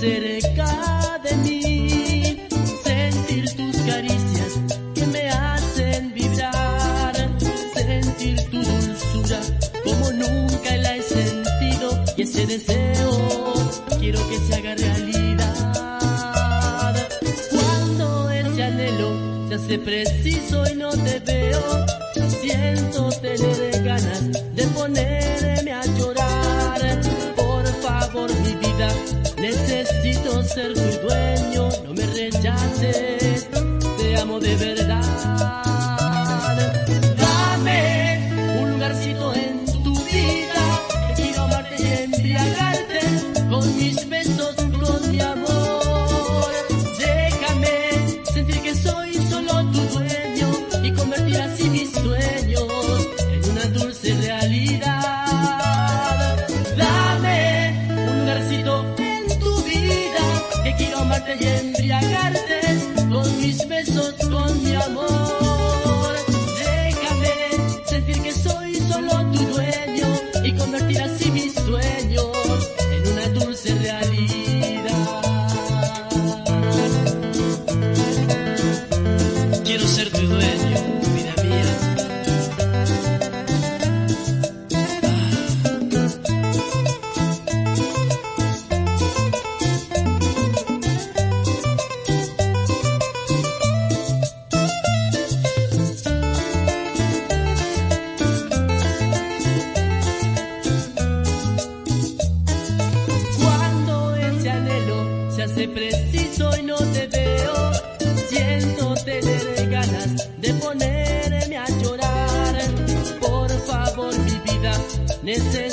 cerca de mí, sentir tus caricias que me hacen vibrar, sentir tu dulzura como nunca la he sentido, y ese deseo quiero que se haga realidad. Cuando ese anhelo se hace preciso y no te veo, siento tener ganas de ponerme a llorar. Por favor, mi vida, necesito ser tu dueño, no me rechaces, te amo de verdad. Dame un lugarcito en tu vida, quiero amarte y embriagarte con mis besos, con mi amor. Déjame sentir que soy solo tu dueño y convertir así mis sueños en una dulce realidad. Dame un lugarcito en tu vida, que quiero amarte y embriagarte con mis besos, con mi amor. Déjame sentir que soy solo tu dueño y convertir así mis sueños en una dulce realidad. Quiero ser tu dueño, vida mía. Cuando ese anhelo se hace preciso y no te veo, siento tener ganas de ponerme a llorar. Por favor, mi vida, necesito